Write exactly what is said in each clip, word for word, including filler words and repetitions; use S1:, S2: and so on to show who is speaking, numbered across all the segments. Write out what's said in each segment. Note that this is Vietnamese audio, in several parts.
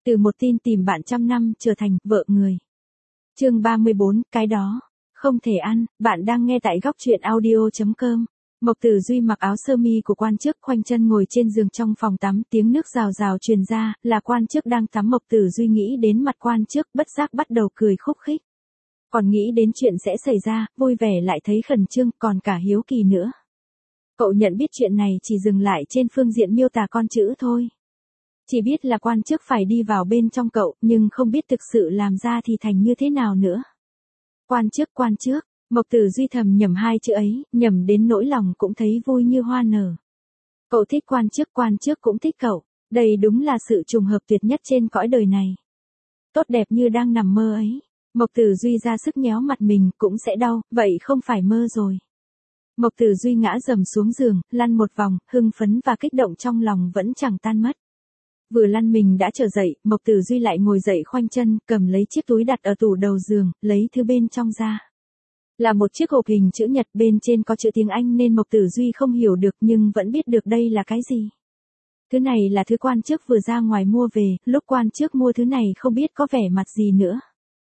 S1: Từ một tin tìm bạn trăm năm trở thành vợ người. Chương ba mươi bốn, cái đó không thể ăn. Bạn đang nghe tại góc truyện audio chấm com. Mộc Tử Duy mặc áo sơ mi của quan chức, khoanh chân ngồi trên giường trong phòng tắm, tiếng nước rào rào truyền ra, là quan chức đang tắm. Mộc Tử Duy nghĩ đến mặt quan chức, bất giác bắt đầu cười khúc khích. Còn nghĩ đến chuyện sẽ xảy ra, vui vẻ lại thấy khẩn trương, còn cả hiếu kỳ nữa. Cậu nhận biết chuyện này chỉ dừng lại trên phương diện miêu tả con chữ thôi. Chỉ biết là quan chức phải đi vào bên trong cậu, nhưng không biết thực sự làm ra thì thành như thế nào nữa. Quan chức, quan chức, Mộc Tử Duy thầm nhẩm hai chữ ấy, nhẩm đến nỗi lòng cũng thấy vui như hoa nở. Cậu thích quan chức, quan chức cũng thích cậu, đây đúng là sự trùng hợp tuyệt nhất trên cõi đời này. Tốt đẹp như đang nằm mơ ấy. Mộc Tử Duy ra sức nhéo mặt mình, cũng sẽ đau, vậy không phải mơ rồi. Mộc Tử Duy ngã dầm xuống giường, lăn một vòng, hưng phấn và kích động trong lòng vẫn chẳng tan mất. Vừa lăn mình đã trở dậy, Mộc Tử Duy lại ngồi dậy khoanh chân, cầm lấy chiếc túi đặt ở tủ đầu giường, lấy thứ bên trong ra. Là một chiếc hộp hình chữ nhật, bên trên có chữ tiếng Anh nên Mộc Tử Duy không hiểu được nhưng vẫn biết được đây là cái gì. Thứ này là thứ quan chức vừa ra ngoài mua về, lúc quan chức mua thứ này không biết có vẻ mặt gì nữa.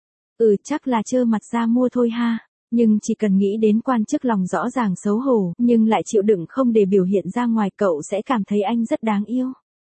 S1: Ừ, chắc là trơ mặt ra mua thôi ha. Nhưng chỉ cần nghĩ đến quan chức lòng rõ ràng xấu hổ, nhưng lại chịu đựng không để biểu hiện ra ngoài, cậu sẽ cảm thấy anh rất đáng yêu.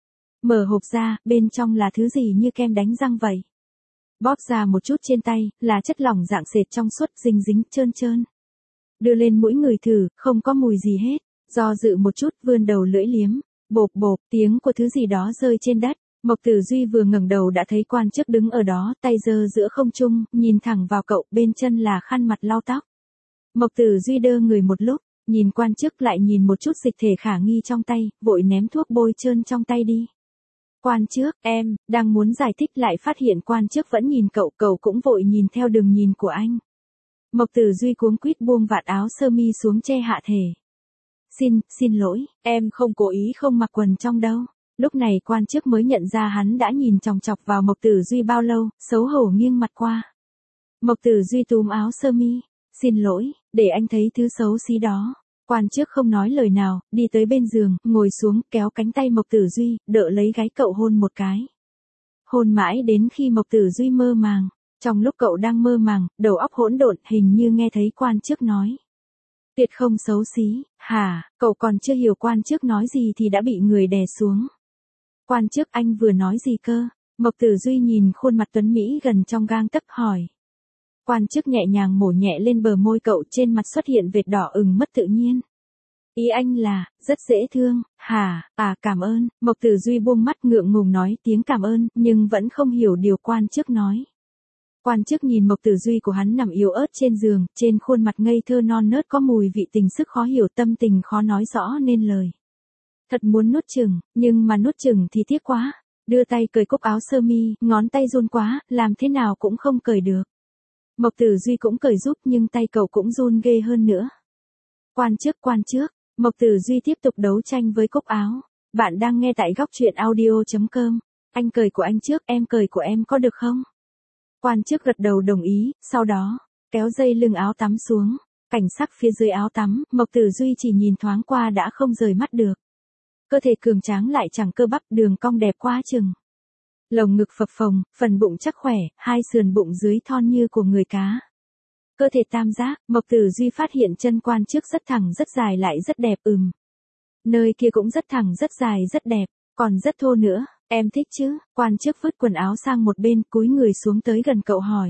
S1: Mở hộp ra, bên trong là thứ gì như kem đánh răng vậy. Bóp ra một chút trên tay, là chất lỏng dạng sệt trong suốt, dính dính, trơn trơn. Đưa lên mũi người thử, không có mùi gì hết. Do dự một chút, vươn đầu lưỡi liếm. Bộp bộp, tiếng của thứ gì đó rơi trên đất. Mộc Tử Duy vừa ngẩng đầu đã thấy quan chức đứng ở đó, tay giơ giữa không trung, nhìn thẳng vào cậu, bên chân là khăn mặt lau tóc. Mộc Tử Duy đơ người một lúc, nhìn quan chức lại nhìn một chút dịch thể khả nghi trong tay, vội ném thuốc bôi trơn trong tay đi. Quan chức, em, đang muốn giải thích lại phát hiện quan chức vẫn nhìn cậu, cậu cũng vội nhìn theo đường nhìn của anh. Mộc Tử Duy cuống quýt buông vạt áo sơ mi xuống che hạ thể. Xin, xin lỗi, em không cố ý không mặc quần trong đâu. Lúc này quan chức mới nhận ra hắn đã nhìn chòng chọc vào Mộc Tử Duy bao lâu, xấu hổ nghiêng mặt qua. Mộc Tử Duy túm áo sơ mi, xin lỗi, để anh thấy thứ xấu xí đó. Quan chức không nói lời nào, đi tới bên giường, ngồi xuống, kéo cánh tay Mộc Tử Duy, đỡ lấy gáy cậu hôn một cái. Hôn mãi đến khi Mộc Tử Duy mơ màng. Trong lúc cậu đang mơ màng, đầu óc hỗn độn, hình như nghe thấy quan chức nói. Tuyệt không xấu xí, hả, cậu còn chưa hiểu quan chức nói gì thì đã bị người đè xuống. Quan chức, anh vừa nói gì cơ? Mộc Tử Duy nhìn khuôn mặt tuấn Mỹ gần trong gang tấc hỏi. Quan chức nhẹ nhàng mổ nhẹ lên bờ môi cậu, trên mặt xuất hiện vệt đỏ ửng mất tự nhiên. Ý anh là, rất dễ thương, hả, à cảm ơn. Mộc Tử Duy buông mắt ngượng ngùng nói tiếng cảm ơn, nhưng vẫn không hiểu điều quan chức nói. Quan chức nhìn Mộc Tử Duy của hắn nằm yếu ớt trên giường, trên khuôn mặt ngây thơ non nớt có mùi vị tình sức khó hiểu, tâm tình khó nói rõ nên lời. Thật muốn nuốt chửng, nhưng mà nuốt chửng thì tiếc quá. Đưa tay cởi cúc áo sơ mi, ngón tay run quá, làm thế nào cũng không cởi được. Mộc Tử Duy cũng cởi giúp nhưng tay cậu cũng run ghê hơn nữa. Quan chức, quan chức, Mộc Tử Duy tiếp tục đấu tranh với cúc áo. Bạn đang nghe tại góc truyện audio chấm com. Anh cởi của anh trước, em cởi của em có được không? Quan chức gật đầu đồng ý, sau đó, kéo dây lưng áo tắm xuống. Cảnh sắc phía dưới áo tắm, Mộc Tử Duy chỉ nhìn thoáng qua đã không rời mắt được. Cơ thể cường tráng lại chẳng cơ bắp, đường cong đẹp quá chừng. Lồng ngực phập phồng, phần bụng chắc khỏe, hai sườn bụng dưới thon như của người cá. Cơ thể tam giác, Mộc Tử Duy phát hiện chân quan chức rất thẳng rất dài lại rất đẹp, ừm. Nơi kia cũng rất thẳng rất dài rất đẹp, còn rất thô nữa, em thích chứ? Quan chức vứt quần áo sang một bên, cúi người xuống tới gần cậu hỏi.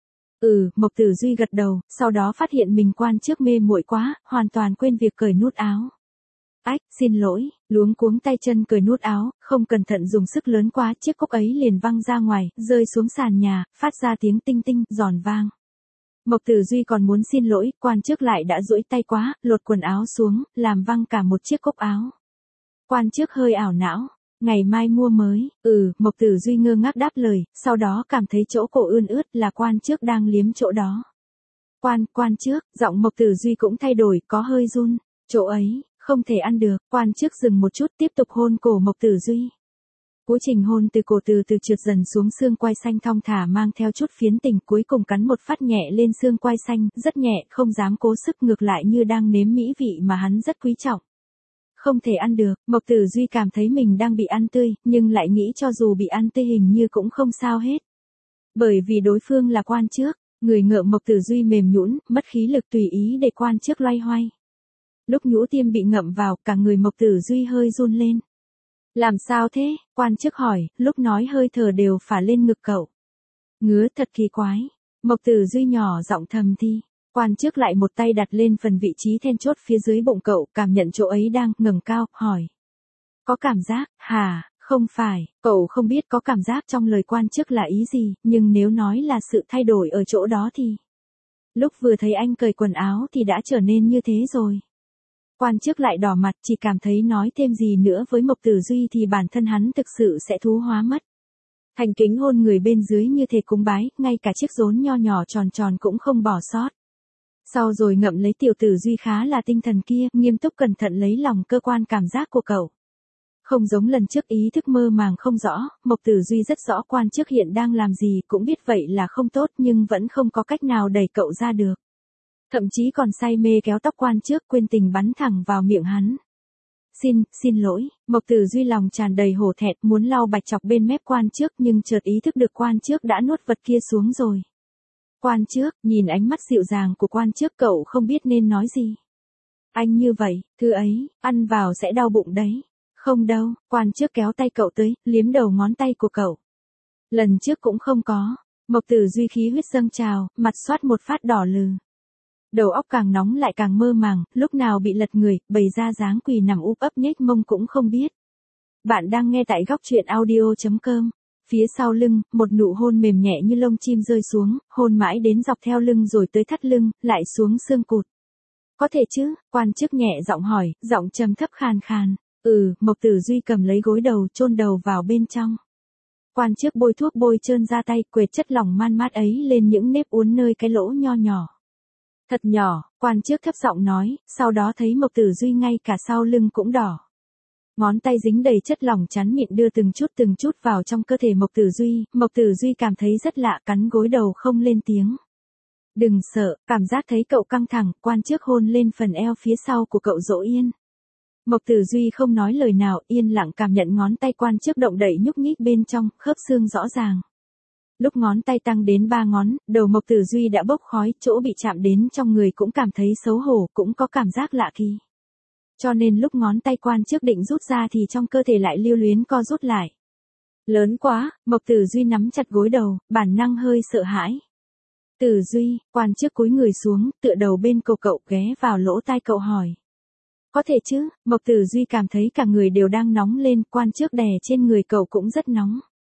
S1: Ừ, Mộc Tử Duy gật đầu, sau đó phát hiện mình quan chức mê muội quá, hoàn toàn quên việc cởi nút áo. Ách, xin lỗi, luống cuống tay chân cởi nút áo, không cẩn thận dùng sức lớn quá, chiếc cúc ấy liền văng ra ngoài, rơi xuống sàn nhà, phát ra tiếng tinh tinh, giòn vang. Mộc Tử Duy còn muốn xin lỗi, quan chức lại đã duỗi tay quá, lột quần áo xuống, làm văng cả một chiếc cúc áo. Quan chức hơi ảo não, ngày mai mua mới, ừ, Mộc Tử Duy ngơ ngác đáp lời, sau đó cảm thấy chỗ cổ ươn ướt là quan chức đang liếm chỗ đó. Quan, quan chức, giọng Mộc Tử Duy cũng thay đổi, có hơi run, chỗ ấy. Không thể ăn được, quan chức dừng một chút tiếp tục hôn cổ Mộc Tử Duy. Quá trình hôn từ cổ từ từ trượt dần xuống xương quai xanh thong thả mang theo chút phiến tình, cuối cùng cắn một phát nhẹ lên xương quai xanh, rất nhẹ, không dám cố sức, ngược lại như đang nếm mỹ vị mà hắn rất quý trọng. không thể ăn được. Mộc Tử Duy cảm thấy mình đang bị ăn tươi, nhưng lại nghĩ cho dù bị ăn tươi hình như cũng không sao hết. Bởi vì đối phương là quan trước, người ngợm Mộc Tử Duy mềm nhũn, mất khí lực tùy ý để quan trước loay hoay. Lúc nhũ tiêm bị ngậm vào, cả người Mộc Tử Duy hơi run lên. Làm sao thế? Quan chức hỏi, lúc nói hơi thở đều phả lên ngực cậu. Ngứa thật kỳ quái. Mộc Tử Duy nhỏ giọng thầm thì. Quan chức lại một tay đặt lên phần vị trí then chốt phía dưới bụng cậu, cảm nhận chỗ ấy đang ngẩng cao, hỏi. Có cảm giác, hả? Không phải, cậu không biết có cảm giác trong lời quan chức là ý gì, nhưng nếu nói là sự thay đổi ở chỗ đó thì. Lúc vừa thấy anh cởi quần áo thì đã trở nên như thế rồi. Quan chức lại đỏ mặt, chỉ cảm thấy nói thêm gì nữa với Mộc Tử Duy thì bản thân hắn thực sự sẽ thú hóa mất. Thành kính hôn người bên dưới như thể cúng bái, ngay cả chiếc rốn nho nhỏ tròn tròn cũng không bỏ sót. Sau rồi ngậm lấy Tiểu Tử Duy khá là tinh thần kia, nghiêm túc cẩn thận lấy lòng cơ quan cảm giác của cậu. Không giống lần trước ý thức mơ màng không rõ, Mộc Tử Duy rất rõ quan chức hiện đang làm gì, cũng biết vậy là không tốt nhưng vẫn không có cách nào đẩy cậu ra được. Thậm chí còn say mê kéo tóc quan trước, quên tình bắn thẳng vào miệng hắn. Xin, xin lỗi, Mộc Tử Duy lòng tràn đầy hổ thẹn muốn lau bạch chọc bên mép quan trước nhưng chợt ý thức được quan trước đã nuốt vật kia xuống rồi. Quan trước, nhìn ánh mắt dịu dàng của quan trước cậu không biết nên nói gì. Anh như vậy, thứ ấy, ăn vào sẽ đau bụng đấy. Không đâu, quan trước kéo tay cậu tới, liếm đầu ngón tay của cậu. Lần trước cũng không có. Mộc Tử Duy khí huyết dâng trào, mặt xoát một phát đỏ lừ. Đầu óc càng nóng lại càng mơ màng, lúc nào bị lật người, bày ra dáng quỳ nằm úp ấp nhếch mông cũng không biết. Bạn đang nghe tại góc truyện audio chấm com. Phía sau lưng, một nụ hôn mềm nhẹ như lông chim rơi xuống, hôn mãi đến dọc theo lưng rồi tới thắt lưng, lại xuống xương cụt. Có thể chứ? Quan chức nhẹ giọng hỏi, giọng trầm thấp khàn khàn. Ừ, Mộc Tử Duy cầm lấy gối đầu, chôn đầu vào bên trong. Quan chức bôi thuốc bôi trơn ra tay, quệt chất lỏng man mát ấy lên những nếp uốn nơi cái lỗ nho nhỏ. Thật nhỏ, quan chức thấp giọng nói, sau đó thấy Mộc Tử Duy ngay cả sau lưng cũng đỏ. Ngón tay dính đầy chất lỏng chắn mịn đưa từng chút từng chút vào trong cơ thể Mộc Tử Duy, Mộc Tử Duy cảm thấy rất lạ, cắn gối đầu không lên tiếng. Đừng sợ, cảm giác thấy cậu căng thẳng, quan chức hôn lên phần eo phía sau của cậu dỗ yên. Mộc Tử Duy không nói lời nào, yên lặng cảm nhận ngón tay quan chức động đậy nhúc nhích bên trong, khớp xương rõ ràng. Lúc ngón tay tăng đến ba ngón, đầu Mộc Tử Duy đã bốc khói, chỗ bị chạm đến trong người cũng cảm thấy xấu hổ, cũng có cảm giác lạ kỳ. Cho nên lúc ngón tay quan chức định rút ra thì trong cơ thể lại lưu luyến co rút lại. Lớn quá, Mộc Tử Duy nắm chặt gối đầu, bản năng hơi sợ hãi. Tử Duy, quan chức cúi người xuống, tựa đầu bên cổ cậu, ghé vào lỗ tai cậu hỏi. Có thể chứ? Mộc Tử Duy cảm thấy cả người đều đang nóng lên, quan chức đè trên người cậu cũng rất nóng.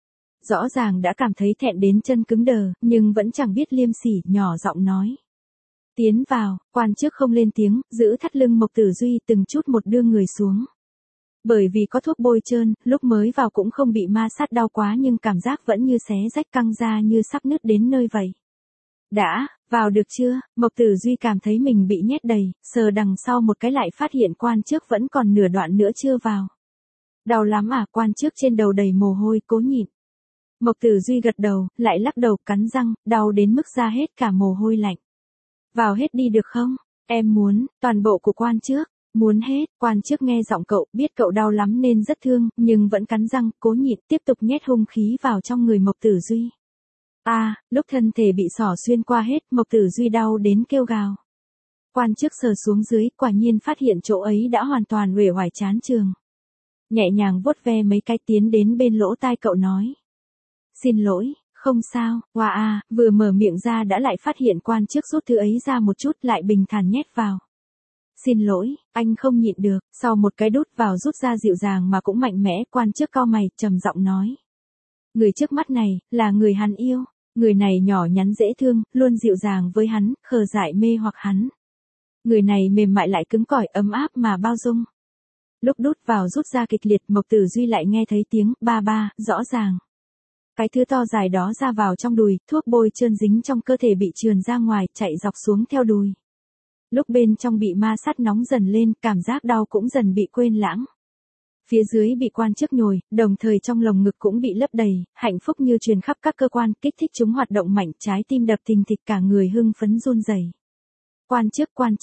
S1: Rõ ràng đã cảm thấy thẹn đến chân cứng đờ, nhưng vẫn chẳng biết liêm sỉ, nhỏ giọng nói. Tiến vào, quan chức không lên tiếng, giữ thắt lưng Mộc Tử Duy từng chút một đưa người xuống. Bởi vì có thuốc bôi trơn, lúc mới vào cũng không bị ma sát đau quá nhưng cảm giác vẫn như xé rách căng ra như sắp nứt đến nơi vậy. Đã, vào được chưa? Mộc Tử Duy cảm thấy mình bị nhét đầy, sờ đằng sau một cái lại phát hiện quan chức vẫn còn nửa đoạn nữa chưa vào. Đau lắm à? Quan chức trên đầu đầy mồ hôi, cố nhịn. Mộc Tử Duy gật đầu, lại lắc đầu, cắn răng, đau đến mức ra hết cả mồ hôi lạnh. Vào hết đi được không? Em muốn, toàn bộ của quan chức. Muốn hết, quan chức nghe giọng cậu, biết cậu đau lắm nên rất thương, nhưng vẫn cắn răng, cố nhịn, tiếp tục nhét hung khí vào trong người Mộc Tử Duy. À, lúc thân thể bị xỏ xuyên qua hết, Mộc Tử Duy đau đến kêu gào. Quan chức sờ xuống dưới, quả nhiên phát hiện chỗ ấy đã hoàn toàn uể oải chán chường. Nhẹ nhàng vuốt ve mấy cái tiến đến bên lỗ tai cậu nói. Xin lỗi, không sao, hoa à, vừa mở miệng ra đã lại phát hiện quan chức rút thứ ấy ra một chút lại bình thản nhét vào. Xin lỗi, anh không nhịn được, sau một cái đút vào rút ra dịu dàng mà cũng mạnh mẽ, quan chức cau mày, trầm giọng nói. Người trước mắt này, là người hắn yêu, người này nhỏ nhắn dễ thương, luôn dịu dàng với hắn, khờ dại mê hoặc hắn. Người này mềm mại lại cứng cỏi, ấm áp mà bao dung. Lúc đút vào rút ra kịch liệt, Mộc Tử Duy lại nghe thấy tiếng ba ba, rõ ràng. Cái thứ to dài đó ra vào trong đùi, thuốc bôi trơn dính trong cơ thể bị trườn ra ngoài, chạy dọc xuống theo đùi. Lúc bên trong bị ma sát nóng dần lên, cảm giác đau cũng dần bị quên lãng. Phía dưới bị quan chức nhồi, đồng thời trong lồng ngực cũng bị lấp đầy, hạnh phúc như truyền khắp các cơ quan, kích thích chúng hoạt động mạnh, trái tim đập thình thịch, cả người hưng phấn run rẩy. Quan chức, quan chức,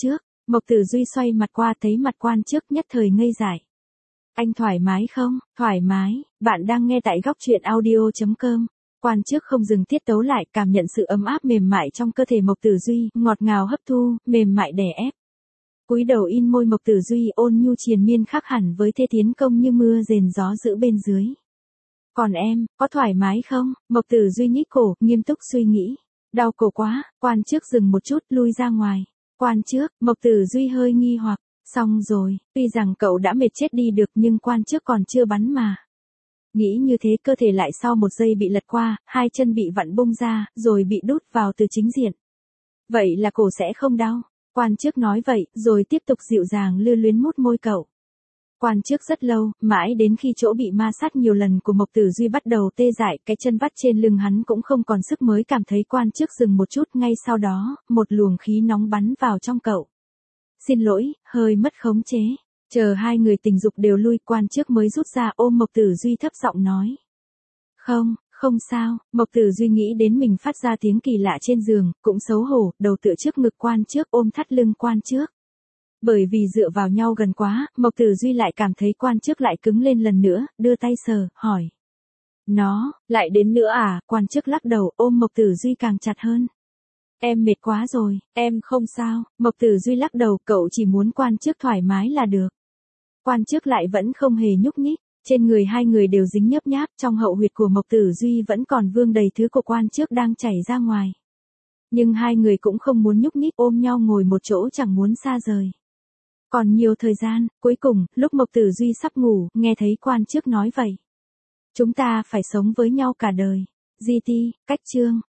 S1: Mộc Tử Duy xoay mặt qua thấy mặt quan trước nhất thời ngây dại. Anh thoải mái không? Thoải mái, bạn đang nghe tại góc truyện audio.com. Quan trước không dừng tiết tấu lại, cảm nhận sự ấm áp mềm mại trong cơ thể Mộc Tử Duy, ngọt ngào hấp thu, mềm mại đè ép. Cúi đầu in môi Mộc Tử Duy ôn nhu triền miên khác hẳn với thế tiến công như mưa rền gió giữ bên dưới. Còn em, có thoải mái không? Mộc Tử Duy nhích cổ, nghiêm túc suy nghĩ. Đau cổ quá, quan trước dừng một chút, lui ra ngoài. Quan trước, Mộc Tử Duy hơi nghi hoặc, xong rồi, tuy rằng cậu đã mệt chết đi được nhưng quan trước còn chưa bắn mà. Nghĩ như thế cơ thể lại sau một giây bị lật qua, hai chân bị vặn bung ra, rồi bị đút vào từ chính diện. Vậy là cổ sẽ không đau. Quan trước nói vậy, rồi tiếp tục dịu dàng lưu luyến mút môi cậu. Quan trước rất lâu, mãi đến khi chỗ bị ma sát nhiều lần của Mộc Tử Duy bắt đầu tê dại, cái chân vắt trên lưng hắn cũng không còn sức mới cảm thấy quan trước dừng một chút, ngay sau đó, một luồng khí nóng bắn vào trong cậu. Xin lỗi, hơi mất khống chế. Chờ hai người tình dục đều lui, quan trước mới rút ra ôm Mộc Tử Duy thấp giọng nói. Không, không sao. Mộc Tử Duy nghĩ đến mình phát ra tiếng kỳ lạ trên giường, cũng xấu hổ, đầu tựa trước ngực quan trước ôm thắt lưng quan trước. Bởi vì dựa vào nhau gần quá, Mộc Tử Duy lại cảm thấy quan trước lại cứng lên lần nữa, đưa tay sờ, hỏi. Nó, lại đến nữa à? Quan trước lắc đầu, ôm Mộc Tử Duy càng chặt hơn. Em mệt quá rồi, em không sao. Mộc Tử Duy lắc đầu, cậu chỉ muốn quan trước thoải mái là được. Quan trước lại vẫn không hề nhúc nhích, trên người hai người đều dính nhớp nháp, trong hậu huyệt của Mộc Tử Duy vẫn còn vương đầy thứ của quan trước đang chảy ra ngoài. Nhưng hai người cũng không muốn nhúc nhích, ôm nhau ngồi một chỗ chẳng muốn xa rời. Còn nhiều thời gian, cuối cùng, lúc Mộc Tử Duy sắp ngủ, nghe thấy quan trước nói vậy. Chúng ta phải sống với nhau cả đời. giê tê, cách chương.